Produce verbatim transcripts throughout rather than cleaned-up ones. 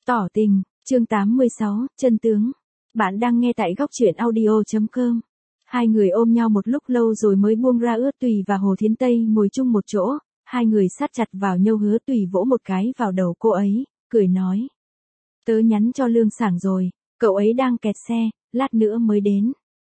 Tỏ tình, chương tám mươi sáu, chân tướng. Bạn đang nghe tại góc truyện audio chấm com. Hai người ôm nhau một lúc lâu rồi mới buông ra. Ước Tùy và Hồ Thiến Tây ngồi chung một chỗ, hai người sát chặt vào nhau. Hứa Tùy vỗ một cái vào đầu cô ấy, cười nói. Tớ nhắn cho Lương Sảng rồi, cậu ấy đang kẹt xe, lát nữa mới đến.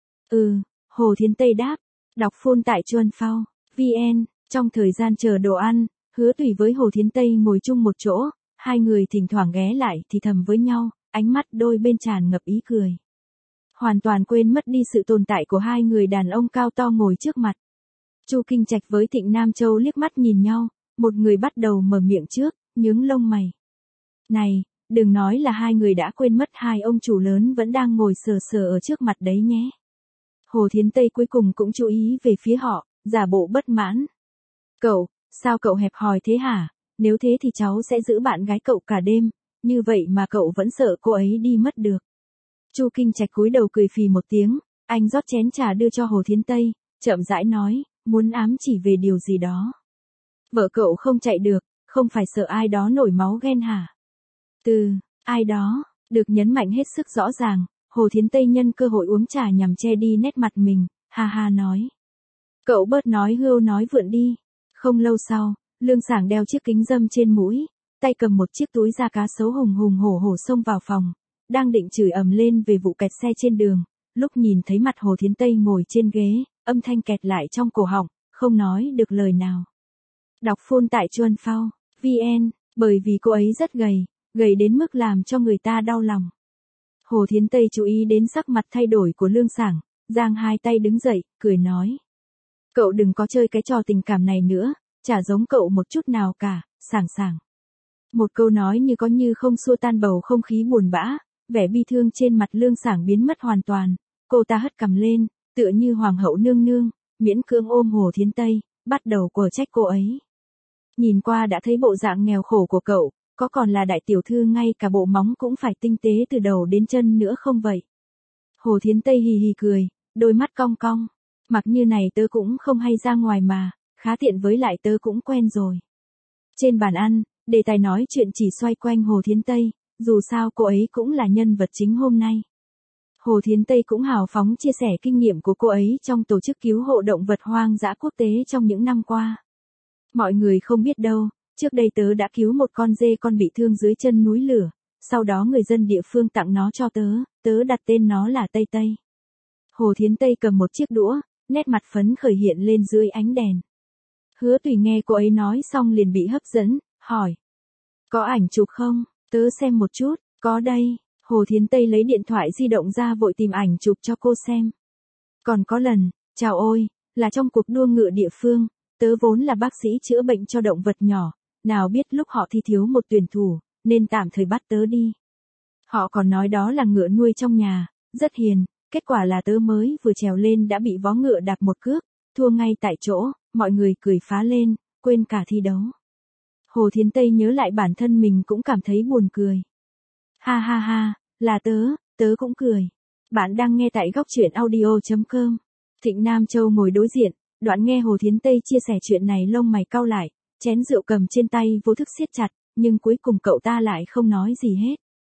Ừ, Hồ Thiến Tây đáp. Đọc phone tại Chuan Phao, vn. Trong thời gian chờ đồ ăn, Hứa Tùy với Hồ Thiến Tây ngồi chung một chỗ, hai người thỉnh thoảng ghé lại thì thầm với nhau, ánh mắt đôi bên tràn ngập ý cười. Hoàn toàn quên mất đi sự tồn tại của hai người đàn ông cao to ngồi trước mặt. Chu Kinh Trạch với Thịnh Nam Châu liếc mắt nhìn nhau, một người bắt đầu mở miệng trước, nhướng lông mày. Này, đừng nói là hai người đã quên mất hai ông chủ lớn vẫn đang ngồi sờ sờ ở trước mặt đấy nhé. Hồ Thiến Tây cuối cùng cũng chú ý về phía họ, giả bộ bất mãn. Cậu, sao cậu hẹp hòi thế hả? Nếu thế thì cháu sẽ giữ bạn gái cậu cả đêm, như vậy mà cậu vẫn sợ cô ấy đi mất được. Chu Kinh Trạch cúi đầu cười phì một tiếng, anh rót chén trà đưa cho Hồ Thiến Tây, chậm rãi nói, muốn ám chỉ về điều gì đó. Vợ cậu không chạy được, không phải sợ ai đó nổi máu ghen hả? Từ, ai đó, được nhấn mạnh hết sức rõ ràng, Hồ Thiến Tây nhân cơ hội uống trà nhằm che đi nét mặt mình, ha ha nói. Cậu bớt nói hưu nói vượn đi. Không lâu sau, Lương Sảng đeo chiếc kính râm trên mũi, tay cầm một chiếc túi da cá sấu hùng hùng hổ hổ xông vào phòng, đang định chửi ầm lên về vụ kẹt xe trên đường, lúc nhìn thấy mặt Hồ Thiến Tây ngồi trên ghế, âm thanh kẹt lại trong cổ họng, không nói được lời nào. Đọc phone tại Chuan Phao, vn, bởi vì cô ấy rất gầy, gầy đến mức làm cho người ta đau lòng. Hồ Thiến Tây chú ý đến sắc mặt thay đổi của Lương Sảng, giang hai tay đứng dậy, cười nói. Cậu đừng có chơi cái trò tình cảm này nữa, chả giống cậu một chút nào cả, Sảng Sảng. Một câu nói như có như không xua tan bầu không khí buồn bã, vẻ bi thương trên mặt Lương Sảng biến mất hoàn toàn, cô ta hất cằm lên, tựa như hoàng hậu nương nương, miễn cưỡng ôm Hồ Thiến Tây, bắt đầu quở trách cô ấy. Nhìn qua đã thấy bộ dạng nghèo khổ của cậu, có còn là đại tiểu thư ngay cả bộ móng cũng phải tinh tế từ đầu đến chân nữa không vậy? Hồ Thiến Tây hì hì cười, đôi mắt cong cong. Mặc như này tớ cũng không hay ra ngoài mà, khá tiện với lại tớ cũng quen rồi. Trên bàn ăn, đề tài nói chuyện chỉ xoay quanh Hồ Thiến Tây, dù sao cô ấy cũng là nhân vật chính hôm nay. Hồ Thiến Tây cũng hào phóng chia sẻ kinh nghiệm của cô ấy trong tổ chức cứu hộ động vật hoang dã quốc tế trong những năm qua. Mọi người không biết đâu, trước đây tớ đã cứu một con dê con bị thương dưới chân núi lửa, sau đó người dân địa phương tặng nó cho tớ, tớ đặt tên nó là Tây Tây. Hồ Thiến Tây cầm một chiếc đũa, nét mặt phấn khởi hiện lên dưới ánh đèn. Hứa Tùy nghe cô ấy nói xong liền bị hấp dẫn, hỏi. Có ảnh chụp không? Tớ xem một chút, có đây. Hồ Thiến Tây lấy điện thoại di động ra vội tìm ảnh chụp cho cô xem. Còn có lần, chào ôi, là trong cuộc đua ngựa địa phương, tớ vốn là bác sĩ chữa bệnh cho động vật nhỏ, nào biết lúc họ thi thiếu một tuyển thủ, nên tạm thời bắt tớ đi. Họ còn nói đó là ngựa nuôi trong nhà, rất hiền. Kết quả là tớ mới vừa trèo lên đã bị vó ngựa đạp một cước, thua ngay tại chỗ, mọi người cười phá lên, quên cả thi đấu. Hồ Thiến Tây nhớ lại bản thân mình cũng cảm thấy buồn cười. Ha ha ha, là tớ, tớ cũng cười. Bạn đang nghe tại góc truyện audio chấm com. Thịnh Nam Châu ngồi đối diện, đoạn nghe Hồ Thiến Tây chia sẻ chuyện này lông mày cau lại, chén rượu cầm trên tay vô thức siết chặt, nhưng cuối cùng cậu ta lại không nói gì hết.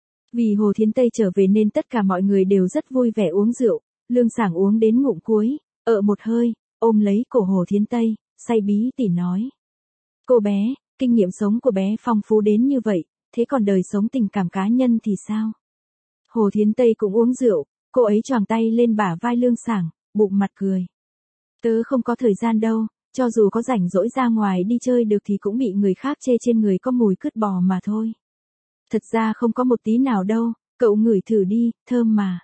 Vì Hồ Thiến Tây trở về nên tất cả mọi người đều rất vui vẻ uống rượu, Lương Sảng uống đến ngụm cuối, ợ một hơi, ôm lấy cổ Hồ Thiến Tây, say bí tỉ nói. Cô bé, kinh nghiệm sống của bé phong phú đến như vậy, thế còn đời sống tình cảm cá nhân thì sao? Hồ Thiến Tây cũng uống rượu, cô ấy choàng tay lên bả vai Lương Sảng, bụng mặt cười. Tớ không có thời gian đâu, cho dù có rảnh rỗi ra ngoài đi chơi được thì cũng bị người khác chê trên người có mùi cứt bò mà thôi. Thật ra không có một tí nào đâu, cậu ngửi thử đi, thơm mà.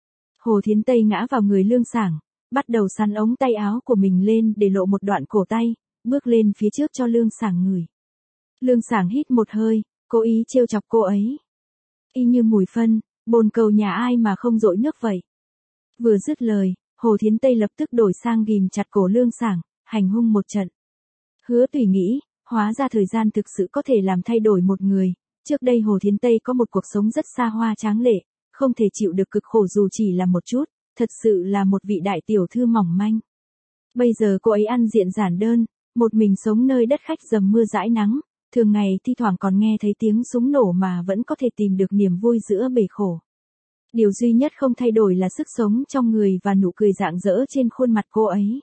Hồ Thiến Tây ngã vào người Lương Sảng, bắt đầu sắn ống tay áo của mình lên để lộ một đoạn cổ tay, bước lên phía trước cho Lương Sảng ngửi. Lương Sảng hít một hơi, cố ý trêu chọc cô ấy. Y như mùi phân, bồn cầu nhà ai mà không dội nước vậy. Vừa dứt lời, Hồ Thiến Tây lập tức đổi sang ghìm chặt cổ Lương Sảng, hành hung một trận. Hứa Tùy nghĩ, hóa ra thời gian thực sự có thể làm thay đổi một người. Trước đây Hồ Thiến Tây có một cuộc sống rất xa hoa tráng lệ, không thể chịu được cực khổ dù chỉ là một chút, thật sự là một vị đại tiểu thư mỏng manh. Bây giờ cô ấy ăn diện giản đơn, một mình sống nơi đất khách dầm mưa dãi nắng, thường ngày thi thoảng còn nghe thấy tiếng súng nổ mà vẫn có thể tìm được niềm vui giữa bể khổ. Điều duy nhất không thay đổi là sức sống trong người và nụ cười rạng rỡ trên khuôn mặt cô ấy.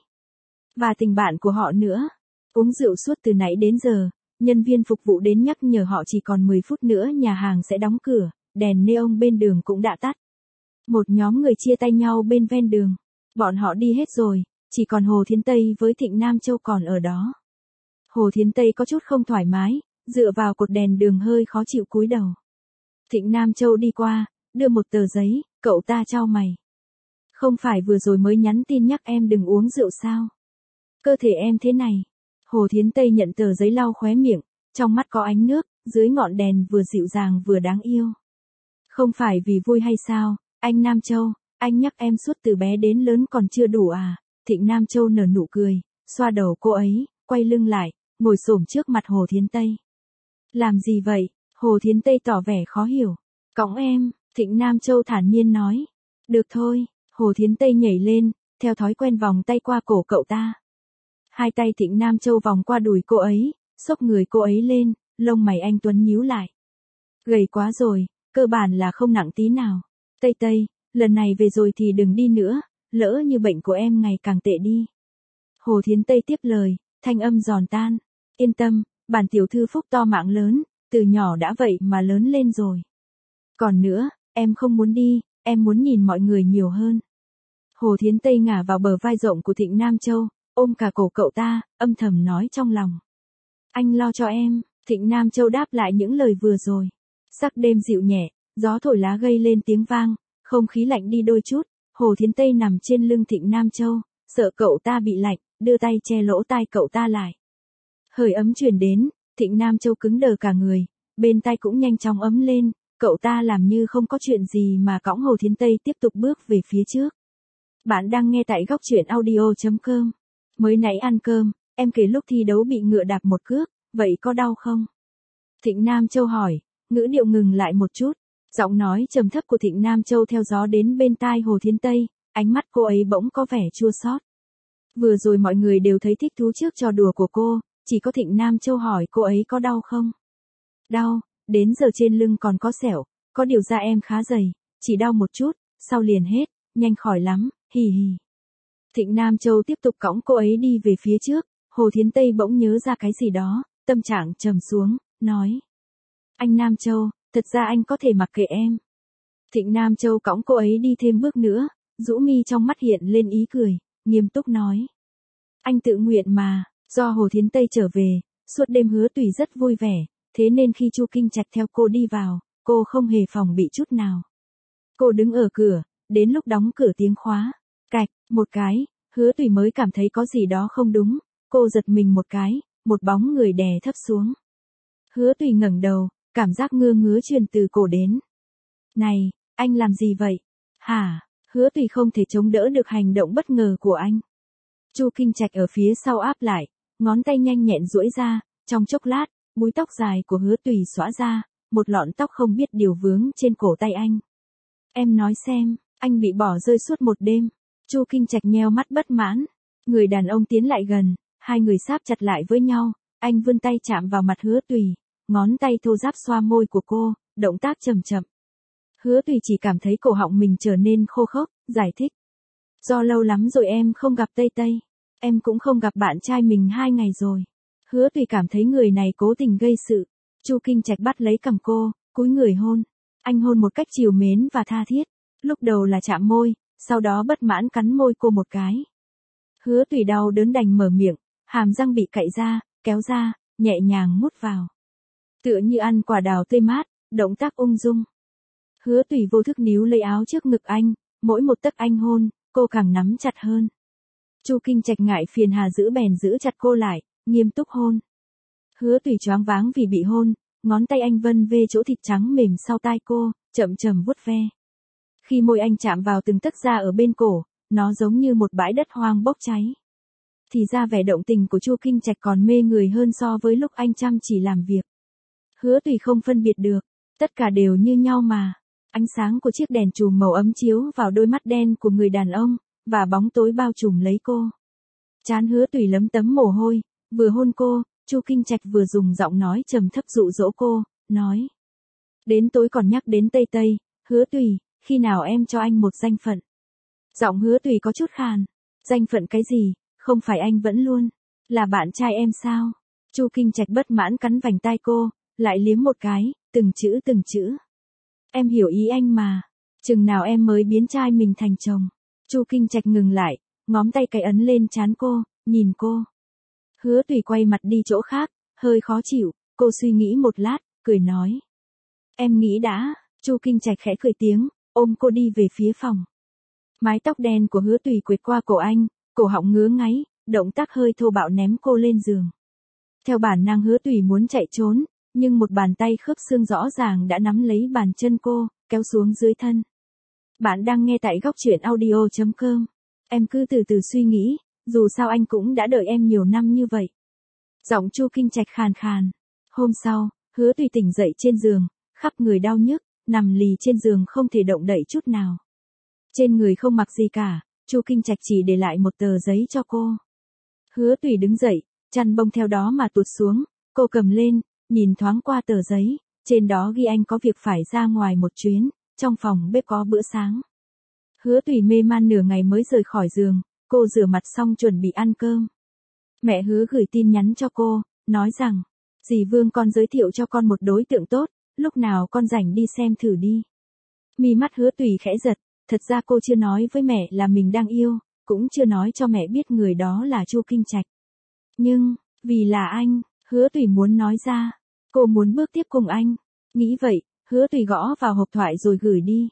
Và tình bạn của họ nữa. Uống rượu suốt từ nãy đến giờ, nhân viên phục vụ đến nhắc nhở họ chỉ còn mười phút nữa nhà hàng sẽ đóng cửa, đèn neon bên đường cũng đã tắt. Một nhóm người chia tay nhau bên ven đường. Bọn họ đi hết rồi, chỉ còn Hồ Thiến Tây với Thịnh Nam Châu còn ở đó. Hồ Thiến Tây có chút không thoải mái, dựa vào cột đèn đường hơi khó chịu cúi đầu. Thịnh Nam Châu đi qua, đưa một tờ giấy, cậu ta chau mày. Không phải vừa rồi mới nhắn tin nhắc em đừng uống rượu sao? Cơ thể em thế này. Hồ Thiến Tây nhận tờ giấy lau khóe miệng, trong mắt có ánh nước, dưới ngọn đèn vừa dịu dàng vừa đáng yêu. Không phải vì vui hay sao, anh Nam Châu, anh nhắc em suốt từ bé đến lớn còn chưa đủ à? Thịnh Nam Châu nở nụ cười, xoa đầu cô ấy, quay lưng lại, ngồi xổm trước mặt Hồ Thiến Tây. Làm gì vậy? Hồ Thiến Tây tỏ vẻ khó hiểu. Cõng em, Thịnh Nam Châu thản nhiên nói. Được thôi, Hồ Thiến Tây nhảy lên, theo thói quen vòng tay qua cổ cậu ta. Hai tay Thịnh Nam Châu vòng qua đùi cô ấy, xốc người cô ấy lên, lông mày anh Tuấn nhíu lại. Gầy quá rồi, cơ bản là không nặng tí nào. Tây Tây, lần này về rồi thì đừng đi nữa, lỡ như bệnh của em ngày càng tệ đi. Hồ Thiến Tây tiếp lời, thanh âm giòn tan. Yên tâm, bản tiểu thư phúc to mạng lớn, từ nhỏ đã vậy mà lớn lên rồi. Còn nữa, em không muốn đi, em muốn nhìn mọi người nhiều hơn. Hồ Thiến Tây ngả vào bờ vai rộng của Thịnh Nam Châu, ôm cả cổ cậu ta, âm thầm nói trong lòng. Anh lo cho em, Thịnh Nam Châu đáp lại những lời vừa rồi. Sắc đêm dịu nhẹ, gió thổi lá gây lên tiếng vang, không khí lạnh đi đôi chút, Hồ Thiến Tây nằm trên lưng Thịnh Nam Châu, sợ cậu ta bị lạnh, đưa tay che lỗ tai cậu ta lại. Hơi ấm truyền đến, Thịnh Nam Châu cứng đờ cả người, bên tai cũng nhanh chóng ấm lên, cậu ta làm như không có chuyện gì mà cõng Hồ Thiến Tây tiếp tục bước về phía trước. Bạn đang nghe tại góc truyện audio chấm com. Mới nãy ăn cơm, em kể lúc thi đấu bị ngựa đạp một cước, vậy có đau không? Thịnh Nam Châu hỏi, ngữ điệu ngừng lại một chút, giọng nói trầm thấp của Thịnh Nam Châu theo gió đến bên tai Hồ Thiến Tây, ánh mắt cô ấy bỗng có vẻ chua xót. Vừa rồi mọi người đều thấy thích thú trước trò đùa của cô, chỉ có Thịnh Nam Châu hỏi cô ấy có đau không? Đau, đến giờ trên lưng còn có sẹo, có điều da em khá dày, chỉ đau một chút, sau liền hết, nhanh khỏi lắm, hì hì. Thịnh Nam Châu tiếp tục cõng cô ấy đi về phía trước, Hồ Thiến Tây bỗng nhớ ra cái gì đó, tâm trạng trầm xuống, nói. Anh Nam Châu, thật ra anh có thể mặc kệ em. Thịnh Nam Châu cõng cô ấy đi thêm bước nữa, rũ mi trong mắt hiện lên ý cười, nghiêm túc nói. Anh tự nguyện mà, do Hồ Thiến Tây trở về, suốt đêm Hứa Tùy rất vui vẻ, thế nên khi Chu Kinh Trạch theo cô đi vào, cô không hề phòng bị chút nào. Cô đứng ở cửa, đến lúc đóng cửa tiếng khóa, cạch, một cái, Hứa Tùy mới cảm thấy có gì đó không đúng, cô giật mình một cái, một bóng người đè thấp xuống. Hứa Tùy ngẩng đầu, cảm giác ngơ ngứa truyền từ cổ đến. Này, anh làm gì vậy? Hả? Hứa Tùy không thể chống đỡ được hành động bất ngờ của anh. Chu Kinh Trạch ở phía sau áp lại, ngón tay nhanh nhẹn duỗi ra, trong chốc lát, búi tóc dài của Hứa Tùy xõa ra, một lọn tóc không biết điều vướng trên cổ tay anh. Em nói xem, anh bị bỏ rơi suốt một đêm. Chu Kinh Trạch nheo mắt bất mãn. Người đàn ông tiến lại gần, hai người sáp chặt lại với nhau, anh vươn tay chạm vào mặt Hứa Tùy, ngón tay thô ráp xoa môi của cô, động tác chậm chậm. Hứa Tùy chỉ cảm thấy cổ họng mình trở nên khô khốc, giải thích. Do lâu lắm rồi em không gặp Tây Tây, em cũng không gặp bạn trai mình hai ngày rồi. Hứa Tùy cảm thấy người này cố tình gây sự. Chu Kinh Trạch bắt lấy cằm cô, cúi người hôn. Anh hôn một cách trìu mến và tha thiết. Lúc đầu là chạm môi, sau đó bất mãn cắn môi cô một cái. Hứa Tùy đau đớn đành mở miệng, hàm răng bị cạy ra, kéo ra, nhẹ nhàng mút vào. Tựa như ăn quả đào tươi mát, động tác ung dung. Hứa Tùy vô thức níu lấy áo trước ngực anh, mỗi một tấc anh hôn, cô càng nắm chặt hơn. Chu Kinh Trạch ngại phiền hà giữ bèn giữ chặt cô lại, nghiêm túc hôn. Hứa Tùy choáng váng vì bị hôn, ngón tay anh vân về chỗ thịt trắng mềm sau tai cô, chậm chậm vuốt ve. Khi môi anh chạm vào từng tấc da ở bên cổ, nó giống như một bãi đất hoang bốc cháy. Thì ra vẻ động tình của Chu Kinh Trạch còn mê người hơn so với lúc anh chăm chỉ làm việc. Hứa Tùy không phân biệt được, tất cả đều như nhau mà. Ánh sáng của chiếc đèn chùm màu ấm chiếu vào đôi mắt đen của người đàn ông, và bóng tối bao trùm lấy cô. Trán Hứa Tùy lấm tấm mồ hôi, vừa hôn cô, Chu Kinh Trạch vừa dùng giọng nói trầm thấp dụ dỗ cô, nói. Đến tối còn nhắc đến Tây Tây, Hứa Tùy, khi nào em cho anh một danh phận? Giọng Hứa Tùy có chút khàn. Danh phận cái gì, không phải anh vẫn luôn là bạn trai em sao? Chu Kinh Trạch bất mãn cắn vành tai cô, lại liếm một cái, từng chữ từng chữ. Em hiểu ý anh mà, chừng nào em mới biến trai mình thành chồng? Chu Kinh Trạch ngừng lại, ngón tay cái ấn lên trán cô, nhìn cô. Hứa Tùy quay mặt đi chỗ khác, hơi khó chịu, cô suy nghĩ một lát, cười nói. Em nghĩ đã. Chu Kinh Trạch khẽ cười tiếng, ôm cô đi về phía phòng. Mái tóc đen của Hứa Tùy quệt qua cổ anh, cổ họng ngứa ngáy, động tác hơi thô bạo ném cô lên giường. Theo bản năng Hứa Tùy muốn chạy trốn, nhưng một bàn tay khớp xương rõ ràng đã nắm lấy bàn chân cô, kéo xuống dưới thân. Bạn đang nghe tại góc truyện audio chấm com. Em cứ từ từ suy nghĩ, dù sao anh cũng đã đợi em nhiều năm như vậy. Giọng Chu Kinh Trạch khàn khàn. Hôm sau, Hứa Tùy tỉnh dậy trên giường, khắp người đau nhức, nằm lì trên giường không thể động đậy chút nào. Trên người không mặc gì cả, Chu Kinh Trạch chỉ để lại một tờ giấy cho cô. Hứa Tùy đứng dậy, chăn bông theo đó mà tuột xuống, cô cầm lên, nhìn thoáng qua tờ giấy, trên đó ghi anh có việc phải ra ngoài một chuyến, trong phòng bếp có bữa sáng. Hứa Tùy mê man nửa ngày mới rời khỏi giường, cô rửa mặt xong chuẩn bị ăn cơm. Mẹ Hứa gửi tin nhắn cho cô, nói rằng, dì Vương con giới thiệu cho con một đối tượng tốt, lúc nào con rảnh đi xem thử đi. Mi mắt Hứa Tùy khẽ giật, thật ra cô chưa nói với mẹ là mình đang yêu, cũng chưa nói cho mẹ biết người đó là Chu Kinh Trạch. Nhưng, vì là anh, Hứa Tùy muốn nói ra, cô muốn bước tiếp cùng anh. Nghĩ vậy, Hứa Tùy gõ vào hộp thoại rồi gửi đi.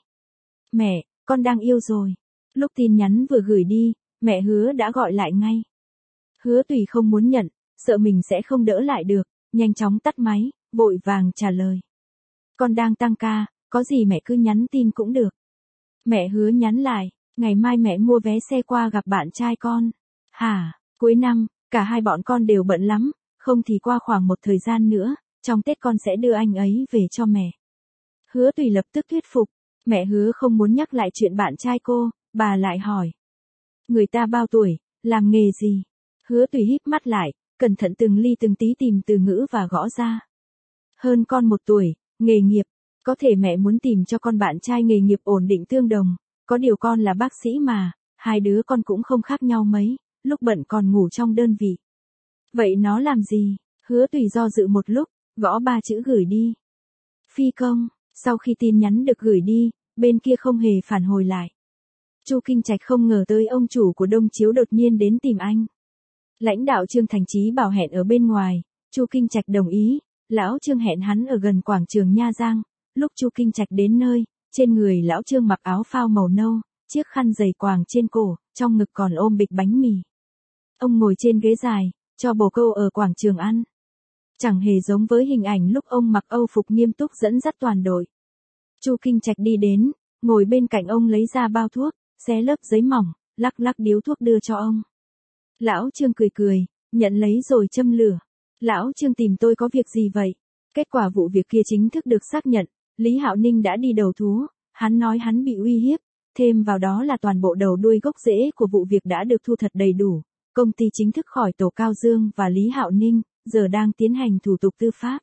Mẹ, con đang yêu rồi. Lúc tin nhắn vừa gửi đi, mẹ Hứa đã gọi lại ngay. Hứa Tùy không muốn nhận, sợ mình sẽ không đỡ lại được, nhanh chóng tắt máy, vội vàng trả lời. Con đang tăng ca, có gì mẹ cứ nhắn tin cũng được. Mẹ Hứa nhắn lại, ngày mai mẹ mua vé xe qua gặp bạn trai con. Hả, cuối năm, cả hai bọn con đều bận lắm, không thì qua khoảng một thời gian nữa, trong Tết con sẽ đưa anh ấy về cho mẹ. Hứa Tùy lập tức thuyết phục, mẹ Hứa không muốn nhắc lại chuyện bạn trai cô, bà lại hỏi. Người ta bao tuổi, làm nghề gì? Hứa Tùy híp mắt lại, cẩn thận từng ly từng tí tìm từ ngữ và gõ ra. Hơn con một tuổi, nghề nghiệp, có thể mẹ muốn tìm cho con bạn trai nghề nghiệp ổn định tương đồng, có điều con là bác sĩ mà, hai đứa con cũng không khác nhau mấy, lúc bận còn ngủ trong đơn vị. Vậy nó làm gì? Hứa Tùy do dự một lúc, gõ ba chữ gửi đi. Phi công, sau khi tin nhắn được gửi đi, bên kia không hề phản hồi lại. Chu Kinh Trạch không ngờ tới ông chủ của Đông Chiếu đột nhiên đến tìm anh. Lãnh đạo Trương Thành Chí bảo hẹn ở bên ngoài, Chu Kinh Trạch đồng ý, lão Trương hẹn hắn ở gần quảng trường Nha Giang. Lúc Chu Kinh Trạch đến nơi, trên người lão Trương mặc áo phao màu nâu, chiếc khăn dày quàng trên cổ, trong ngực còn ôm bịch bánh mì. Ông ngồi trên ghế dài, cho bồ câu ở quảng trường ăn. Chẳng hề giống với hình ảnh lúc ông mặc âu phục nghiêm túc dẫn dắt toàn đội. Chu Kinh Trạch đi đến, ngồi bên cạnh ông lấy ra bao thuốc, xé lớp giấy mỏng, lắc lắc điếu thuốc đưa cho ông. Lão Trương cười cười, nhận lấy rồi châm lửa. Lão Trương tìm tôi có việc gì vậy? Kết quả vụ việc kia chính thức được xác nhận, Lý Hạo Ninh đã đi đầu thú, hắn nói hắn bị uy hiếp, thêm vào đó là toàn bộ đầu đuôi gốc rễ của vụ việc đã được thu thập đầy đủ. Công ty chính thức khỏi tổ Cao Dương và Lý Hạo Ninh, giờ đang tiến hành thủ tục tư pháp.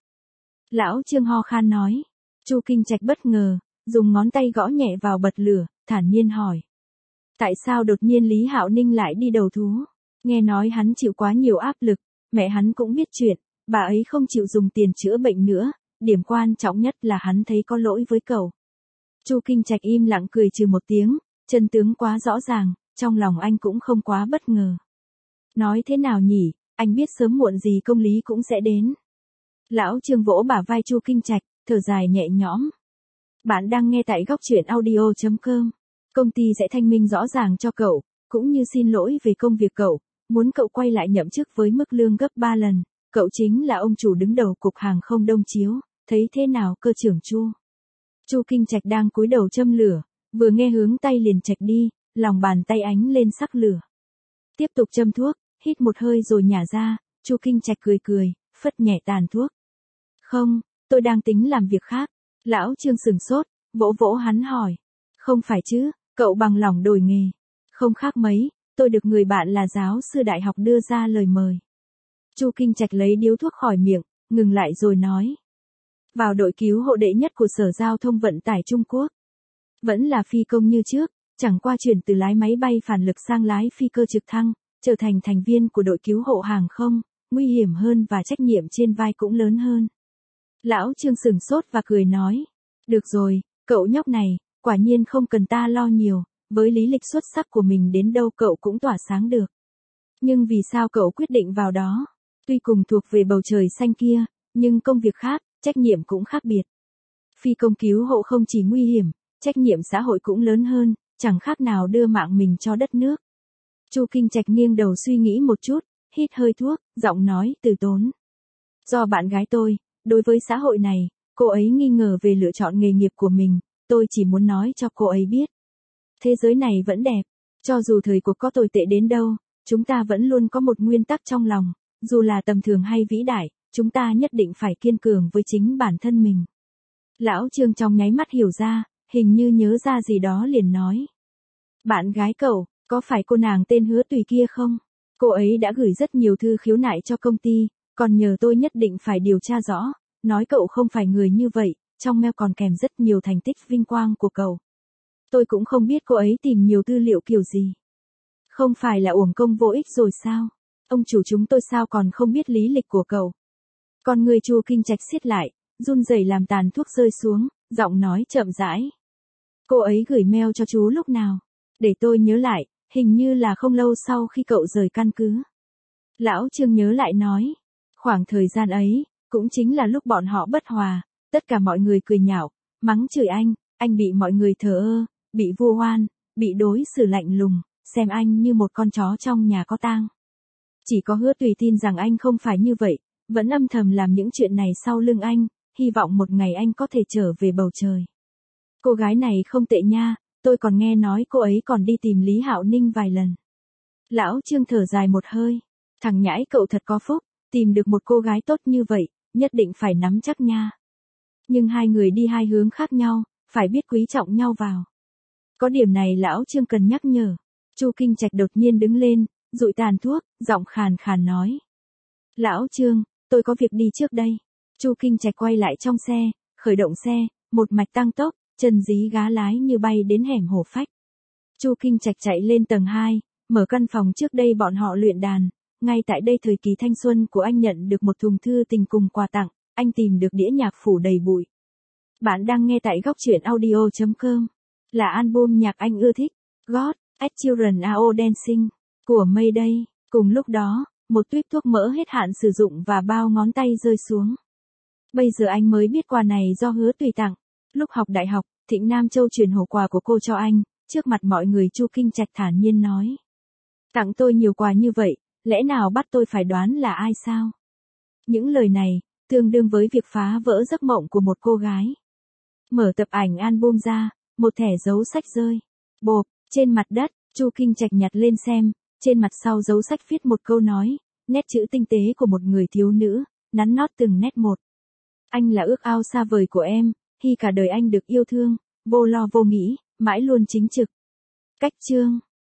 Lão Trương ho khan nói. Chu Kinh Trạch bất ngờ, dùng ngón tay gõ nhẹ vào bật lửa, thản nhiên hỏi. Tại sao đột nhiên Lý Hạo Ninh lại đi đầu thú? Nghe nói hắn chịu quá nhiều áp lực, mẹ hắn cũng biết chuyện, bà ấy không chịu dùng tiền chữa bệnh nữa, điểm quan trọng nhất là hắn thấy có lỗi với cậu. Chu Kinh Trạch im lặng cười trừ một tiếng, chân tướng quá rõ ràng, trong lòng anh cũng không quá bất ngờ. Nói thế nào nhỉ, anh biết sớm muộn gì công lý cũng sẽ đến. Lão Trương vỗ bả vai Chu Kinh Trạch, thở dài nhẹ nhõm. Bạn đang nghe tại góc truyện audio chấm com. Công ty sẽ thanh minh rõ ràng cho cậu, cũng như xin lỗi về công việc cậu, muốn cậu quay lại nhậm chức với mức lương gấp ba lần. Cậu chính là ông chủ đứng đầu cục hàng không Đông Chiếu, thấy thế nào cơ trưởng Chu? Chu Kinh Trạch đang cúi đầu châm lửa, vừa nghe hướng tay liền chạch đi, lòng bàn tay ánh lên sắc lửa. Tiếp tục châm thuốc, hít một hơi rồi nhả ra, Chu Kinh Trạch cười cười, phất nhẹ tàn thuốc. Không, tôi đang tính làm việc khác. Lão Trương sừng sốt, vỗ vỗ hắn hỏi. Không phải chứ, cậu bằng lòng đổi nghề. Không khác mấy, tôi được người bạn là giáo sư đại học đưa ra lời mời. Chu Kinh Trạch lấy điếu thuốc khỏi miệng, ngừng lại rồi nói. Vào đội cứu hộ đệ nhất của Sở Giao thông Vận tải Trung Quốc. Vẫn là phi công như trước, chẳng qua chuyển từ lái máy bay phản lực sang lái phi cơ trực thăng, trở thành thành viên của đội cứu hộ hàng không, nguy hiểm hơn và trách nhiệm trên vai cũng lớn hơn. Lão Trương sừng sốt và cười nói. Được rồi, cậu nhóc này, quả nhiên không cần ta lo nhiều, với lý lịch xuất sắc của mình đến đâu cậu cũng tỏa sáng được. Nhưng vì sao cậu quyết định vào đó? Tuy cùng thuộc về bầu trời xanh kia, nhưng công việc khác, trách nhiệm cũng khác biệt. Phi công cứu hộ không chỉ nguy hiểm, trách nhiệm xã hội cũng lớn hơn, chẳng khác nào đưa mạng mình cho đất nước. Chu Kinh Trạch nghiêng đầu suy nghĩ một chút, hít hơi thuốc, giọng nói từ tốn. Do bạn gái tôi, đối với xã hội này, cô ấy nghi ngờ về lựa chọn nghề nghiệp của mình, tôi chỉ muốn nói cho cô ấy biết. Thế giới này vẫn đẹp, cho dù thời cuộc có tồi tệ đến đâu, chúng ta vẫn luôn có một nguyên tắc trong lòng, dù là tầm thường hay vĩ đại, chúng ta nhất định phải kiên cường với chính bản thân mình. Lão Trương trong nháy mắt hiểu ra, hình như nhớ ra gì đó liền nói. Bạn gái cậu, có phải cô nàng tên Hứa Tùy kia không? Cô ấy đã gửi rất nhiều thư khiếu nại cho công ty, còn nhờ tôi nhất định phải điều tra rõ, nói cậu không phải người như vậy, trong mail còn kèm rất nhiều thành tích vinh quang của cậu. Tôi cũng không biết cô ấy tìm nhiều tư liệu kiểu gì. Không phải là uổng công vô ích rồi sao? Ông chủ chúng tôi sao còn không biết lý lịch của cậu? Con người Chu Kinh Trạch siết lại, run rẩy làm tàn thuốc rơi xuống, giọng nói chậm rãi. Cô ấy gửi mail cho chú lúc nào? Để tôi nhớ lại, hình như là không lâu sau khi cậu rời căn cứ. Lão Trương nhớ lại nói. Khoảng thời gian ấy, cũng chính là lúc bọn họ bất hòa, tất cả mọi người cười nhạo, mắng chửi anh, anh bị mọi người thờ ơ, bị vu oan, bị đối xử lạnh lùng, xem anh như một con chó trong nhà có tang. Chỉ có Hứa Tùy tin rằng anh không phải như vậy, vẫn âm thầm làm những chuyện này sau lưng anh, hy vọng một ngày anh có thể trở về bầu trời. Cô gái này không tệ nha, tôi còn nghe nói cô ấy còn đi tìm Lý Hạo Ninh vài lần. Lão Trương thở dài một hơi, thằng nhãi cậu thật có phúc, tìm được một cô gái tốt như vậy, nhất định phải nắm chắc nha. Nhưng hai người đi hai hướng khác nhau, phải biết quý trọng nhau vào. Có điểm này lão Trương cần nhắc nhở. Chu Kinh Trạch đột nhiên đứng lên, dụi tàn thuốc, giọng khàn khàn nói. Lão Trương, tôi có việc đi trước đây. Chu Kinh Trạch quay lại trong xe, khởi động xe, một mạch tăng tốc, chân dí gá lái như bay đến hẻm Hổ Phách. Chu Kinh Trạch chạy lên tầng hai, mở căn phòng trước đây bọn họ luyện đàn. Ngay tại đây thời kỳ thanh xuân của anh nhận được một thùng thư tình cùng quà tặng, anh tìm được đĩa nhạc phủ đầy bụi. Bạn đang nghe tại góc truyện audio chấm com. Là album nhạc anh ưa thích, God, as Children Are Dancing, của Mayday. Cùng lúc đó, một tuýp thuốc mỡ hết hạn sử dụng và bao ngón tay rơi xuống. Bây giờ anh mới biết quà này do Hứa Tùy tặng. Lúc học đại học, Thịnh Nam Châu truyền hổ quà của cô cho anh, trước mặt mọi người Chu Kinh Trạch thản nhiên nói. Tặng tôi nhiều quà như vậy, lẽ nào bắt tôi phải đoán là ai sao? Những lời này, tương đương với việc phá vỡ giấc mộng của một cô gái. Mở tập ảnh album ra, một thẻ dấu sách rơi. Bộp, trên mặt đất, Chu Kinh Trạch nhặt lên xem, trên mặt sau dấu sách viết một câu nói, nét chữ tinh tế của một người thiếu nữ, nắn nót từng nét một. Anh là ước ao xa vời của em, hy cả đời anh được yêu thương, vô lo vô nghĩ, mãi luôn chính trực. Cách chương